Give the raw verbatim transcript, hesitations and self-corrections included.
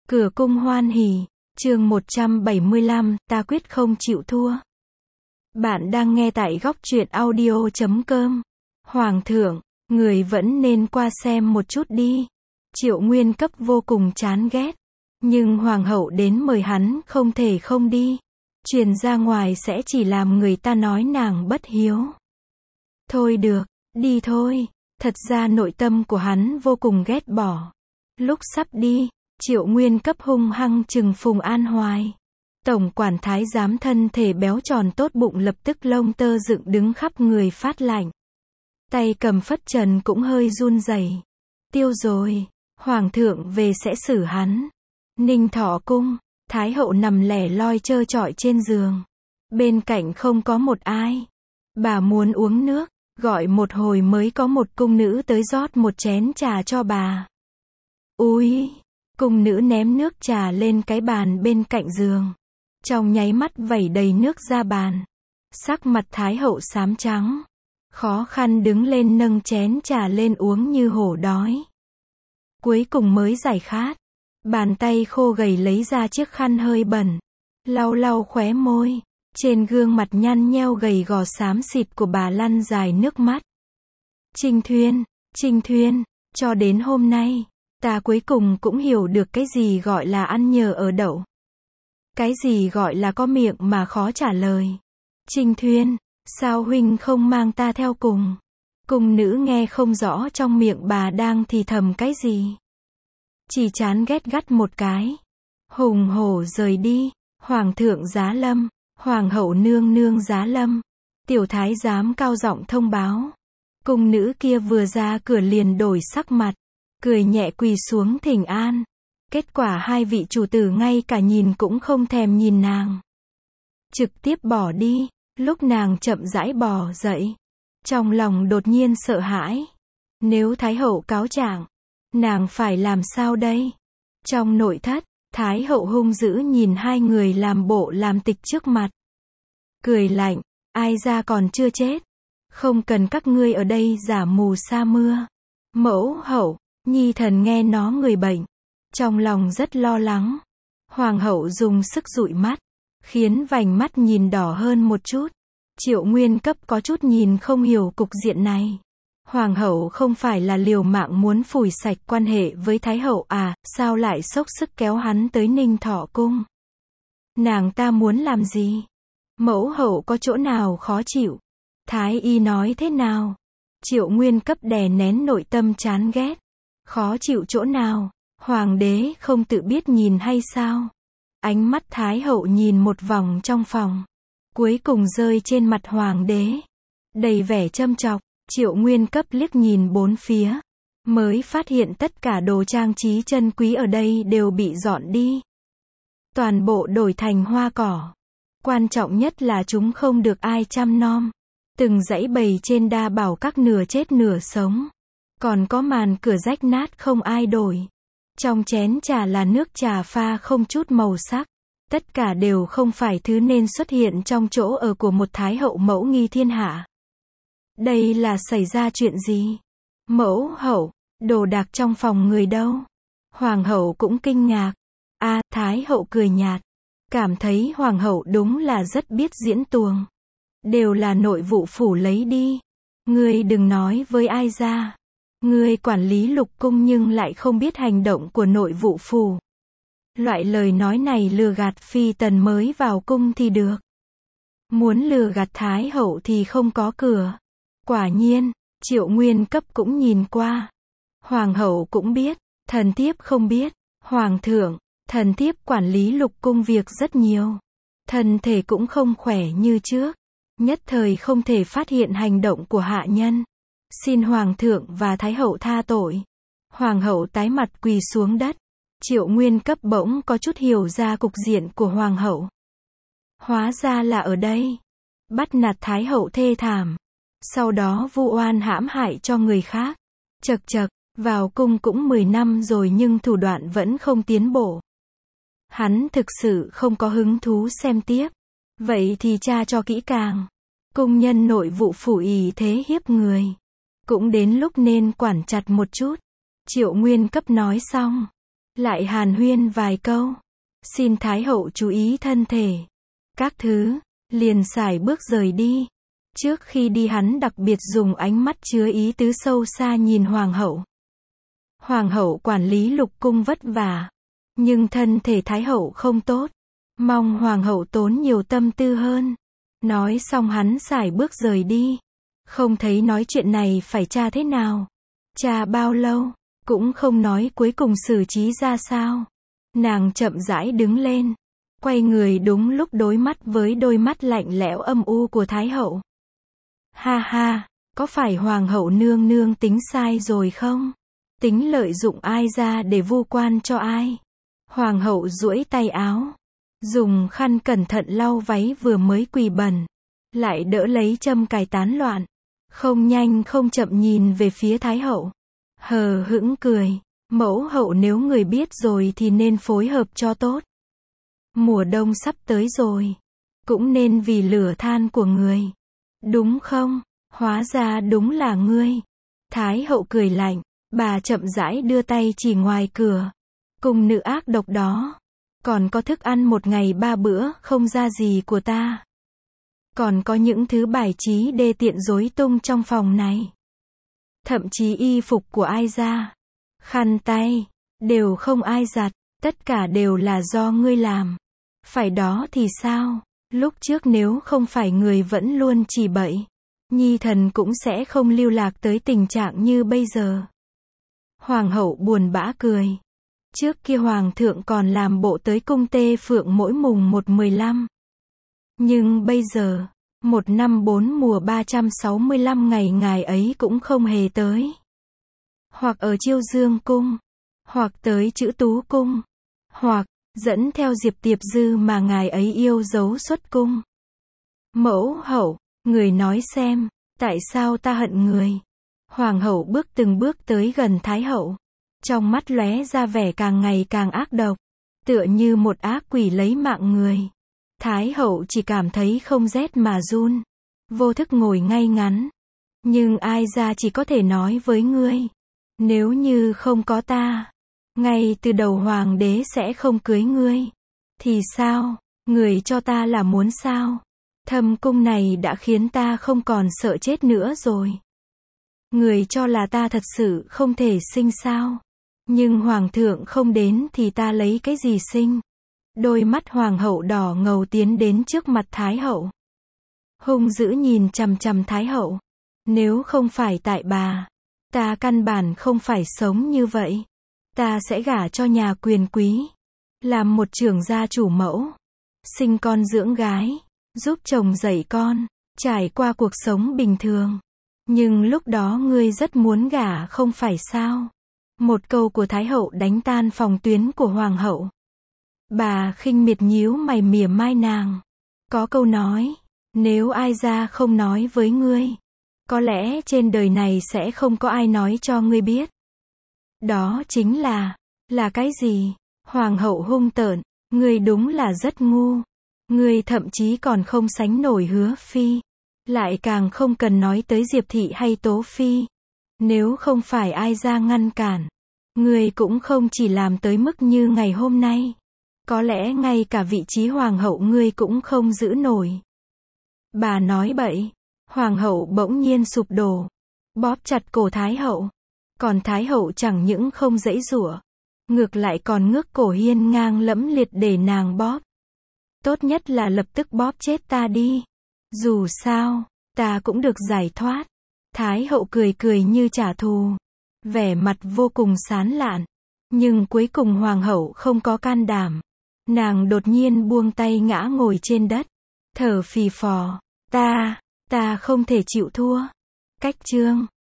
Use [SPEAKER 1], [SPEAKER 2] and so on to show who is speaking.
[SPEAKER 1] Cửa cung hoan hỉ, chương một trăm bảy mươi lăm, ta quyết không chịu thua. Bạn đang nghe tại góc truyện audio chấm com. Hoàng thượng, người vẫn nên qua xem một chút đi. Triệu Nguyên Cấp vô cùng chán ghét. Nhưng hoàng hậu đến mời hắn không thể không đi. Truyền ra ngoài sẽ chỉ làm người ta nói nàng bất hiếu. Thôi được, đi thôi. Thật ra nội tâm của hắn vô cùng ghét bỏ. Lúc sắp đi, Triệu Nguyên Cấp hung hăng chừng Phùng An Hoài. Tổng quản thái giám thân thể béo tròn tốt bụng lập tức lông tơ dựng đứng khắp người phát lạnh. Tay cầm phất trần cũng hơi run rẩy. Tiêu rồi, hoàng thượng về sẽ xử hắn. Ninh Thọ cung, thái hậu nằm lẻ loi trơ trọi trên giường. Bên cạnh không có một ai. Bà muốn uống nước, gọi một hồi mới có một cung nữ tới rót một chén trà cho bà. Úi, cung nữ ném nước trà lên cái bàn bên cạnh giường. Trong nháy mắt vẩy đầy nước ra bàn. Sắc mặt thái hậu xám trắng. Khó khăn đứng lên nâng chén trà lên uống như hổ đói. Cuối cùng mới giải khát. Bàn tay khô gầy lấy ra chiếc khăn hơi bẩn. Lau lau khóe môi. Trên gương mặt nhăn nheo gầy gò xám xịt của bà lăn dài nước mắt. Trinh Thuyên, Trinh Thuyên, cho đến hôm nay, ta cuối cùng cũng hiểu được cái gì gọi là ăn nhờ ở đậu. Cái gì gọi là có miệng mà khó trả lời. Trinh Thuyên, sao huynh không mang ta theo cùng? Cung nữ nghe không rõ trong miệng bà đang thì thầm cái gì. Chỉ chán ghét gắt một cái. Hùng hổ rời đi. Hoàng thượng giá lâm. Hoàng hậu nương nương giá lâm. Tiểu thái giám cao giọng thông báo. Cung nữ kia vừa ra cửa liền đổi sắc mặt. Cười nhẹ quỳ xuống thỉnh an. Kết quả hai vị chủ tử ngay cả nhìn cũng không thèm nhìn nàng. Trực tiếp bỏ đi. Lúc nàng chậm rãi bò dậy. Trong lòng đột nhiên sợ hãi. Nếu thái hậu cáo trạng, nàng phải làm sao đây? Trong nội thất, thái hậu hung dữ nhìn hai người làm bộ làm tịch trước mặt. Cười lạnh, ai ra còn chưa chết. Không cần các ngươi ở đây giả mù sa mưa. Mẫu hậu, nhi thần nghe nó người bệnh. Trong lòng rất lo lắng. Hoàng hậu dùng sức dụi mắt. Khiến vành mắt nhìn đỏ hơn một chút. Triệu Nguyên Cấp có chút nhìn không hiểu cục diện này. Hoàng hậu không phải là liều mạng muốn phủi sạch quan hệ với thái hậu à, sao lại xốc sức kéo hắn tới Ninh Thọ cung? Nàng ta muốn làm gì? Mẫu hậu có chỗ nào khó chịu? Thái y nói thế nào? Triệu Nguyên Cấp đè nén nội tâm chán ghét. Khó chịu chỗ nào? Hoàng đế không tự biết nhìn hay sao? Ánh mắt thái hậu nhìn một vòng trong phòng. Cuối cùng rơi trên mặt hoàng đế. Đầy vẻ châm chọc. Triệu Nguyên Cấp liếc nhìn bốn phía. Mới phát hiện tất cả đồ trang trí chân quý ở đây đều bị dọn đi. Toàn bộ đổi thành hoa cỏ. Quan trọng nhất là chúng không được ai chăm nom. Từng dãy bầy trên đa bảo các nửa chết nửa sống. Còn có màn cửa rách nát không ai đổi. Trong chén trà là nước trà pha không chút màu sắc. Tất cả đều không phải thứ nên xuất hiện trong chỗ ở của một thái hậu mẫu nghi thiên hạ. Đây là xảy ra chuyện gì? Mẫu hậu, đồ đạc trong phòng người đâu? Hoàng hậu cũng kinh ngạc. A, à, thái hậu cười nhạt. Cảm thấy hoàng hậu đúng là rất biết diễn tuồng. Đều là nội vụ phủ lấy đi. Ngươi đừng nói với ai ra. Ngươi quản lý lục cung nhưng lại không biết hành động của nội vụ phủ. Loại lời nói này lừa gạt phi tần mới vào cung thì được. Muốn lừa gạt thái hậu thì không có cửa. Quả nhiên, Triệu Nguyên Cấp cũng nhìn qua. Hoàng hậu cũng biết, thần thiếp không biết. Hoàng thượng, thần thiếp quản lý lục cung việc rất nhiều. Thân thể cũng không khỏe như trước. Nhất thời không thể phát hiện hành động của hạ nhân. Xin hoàng thượng và thái hậu tha tội. Hoàng hậu tái mặt quỳ xuống đất. Triệu Nguyên Cấp bỗng có chút hiểu ra cục diện của hoàng hậu. Hóa ra là ở đây. Bắt nạt thái hậu thê thảm. Sau đó vu oan hãm hại cho người khác. Chật chật, vào cung cũng mười năm rồi nhưng thủ đoạn vẫn không tiến bộ. Hắn thực sự không có hứng thú xem tiếp. Vậy thì tra cho kỹ càng. Cung nhân nội vụ phủ ỷ thế hiếp người. Cũng đến lúc nên quản chặt một chút. Triệu Nguyên Cấp nói xong. lại hàn huyên vài câu. Xin Thái hậu chú ý thân thể. Các thứ, liền sải bước rời đi. Trước khi đi hắn đặc biệt dùng ánh mắt chứa ý tứ sâu xa nhìn hoàng hậu. Hoàng hậu quản lý lục cung vất vả, nhưng thân thể Thái hậu không tốt. Mong hoàng hậu tốn nhiều tâm tư hơn. Nói xong hắn sải bước rời đi. Không thấy nói chuyện này phải tra thế nào. Tra bao lâu, cũng không nói cuối cùng xử trí ra sao. Nàng chậm rãi đứng lên. Quay người đúng lúc đối mắt với đôi mắt lạnh lẽo âm u của Thái hậu. Ha ha, có phải hoàng hậu nương nương tính sai rồi không? Tính lợi dụng ai ra để vu quan cho ai? Hoàng hậu duỗi tay áo. Dùng khăn cẩn thận lau váy vừa mới quỳ bẩn. Lại đỡ lấy châm cài tán loạn. Không nhanh không chậm nhìn về phía Thái hậu. Hờ hững cười. Mẫu hậu nếu người biết rồi thì nên phối hợp cho tốt. Mùa đông sắp tới rồi. Cũng nên vì lửa than của người. Đúng không? Hóa ra đúng là ngươi. Thái hậu cười lạnh. Bà chậm rãi đưa tay chỉ ngoài cửa. Cùng nữ ác độc đó. Còn có thức ăn một ngày ba bữa không ra gì của ta. Còn có những thứ bài trí đê tiện rối tung trong phòng này. Thậm chí y phục của ai ra, khăn tay, đều không ai giặt. Tất cả đều là do ngươi làm. Phải đó thì sao? Lúc trước nếu không phải người vẫn luôn chỉ bậy, nhi thần cũng sẽ không lưu lạc tới tình trạng như bây giờ. Hoàng hậu buồn bã cười. Trước kia hoàng thượng còn làm bộ tới cung Tê Phượng mỗi mùng một mười lăm. Nhưng bây giờ, một năm bốn mùa ba trăm sáu mươi lăm ngày ngài ấy cũng không hề tới. Hoặc ở Chiêu Dương cung, hoặc tới Chữ Tú cung, hoặc dẫn theo Diệp Tiệp Dư mà ngài ấy yêu dấu xuất cung. Mẫu hậu, người nói xem, tại sao ta hận người? Hoàng hậu bước từng bước tới gần Thái hậu. Trong mắt lóe ra vẻ càng ngày càng ác độc. Tựa như một ác quỷ lấy mạng người. Thái hậu chỉ cảm thấy không rét mà run. Vô thức ngồi ngay ngắn. Nhưng ai ra chỉ có thể nói với ngươi. Nếu như không có ta, ngay từ đầu hoàng đế sẽ không cưới ngươi. Thì sao? Người cho ta là muốn sao? Thâm cung này đã khiến ta không còn sợ chết nữa rồi. Người cho là ta thật sự không thể sinh sao? Nhưng hoàng thượng không đến thì ta lấy cái gì sinh? Đôi mắt hoàng hậu đỏ ngầu tiến đến trước mặt Thái hậu. Hung dữ nhìn chằm chằm Thái hậu. Nếu không phải tại bà, ta căn bản không phải sống như vậy. Ta sẽ gả cho nhà quyền quý. Làm một trưởng gia chủ mẫu. Sinh con dưỡng gái. Giúp chồng dạy con. Trải qua cuộc sống bình thường. Nhưng lúc đó ngươi rất muốn gả không phải sao? Một câu của Thái hậu đánh tan phòng tuyến của hoàng hậu. Bà khinh miệt nhíu mày mỉa mai nàng. Có câu nói, nếu ai ra không nói với ngươi, có lẽ trên đời này sẽ không có ai nói cho ngươi biết. Đó chính là, là cái gì? Hoàng hậu hung tợn, ngươi đúng là rất ngu. Ngươi thậm chí còn không sánh nổi Hứa phi. Lại càng không cần nói tới Diệp thị hay Tố phi. Nếu không phải ai ra ngăn cản, ngươi cũng không chỉ làm tới mức như ngày hôm nay. Có lẽ ngay cả vị trí hoàng hậu ngươi cũng không giữ nổi. Bà nói bậy. Hoàng hậu bỗng nhiên sụp đổ. Bóp chặt cổ Thái hậu. Còn Thái hậu chẳng những không giãy giụa, ngược lại còn ngước cổ hiên ngang lẫm liệt để nàng bóp. Tốt nhất là lập tức bóp chết ta đi. Dù sao, ta cũng được giải thoát. Thái hậu cười cười như trả thù. Vẻ mặt vô cùng sán lạn. Nhưng cuối cùng hoàng hậu không có can đảm. Nàng đột nhiên buông tay ngã ngồi trên đất. Thở phì phò. Ta, ta không thể chịu thua. Cách chương.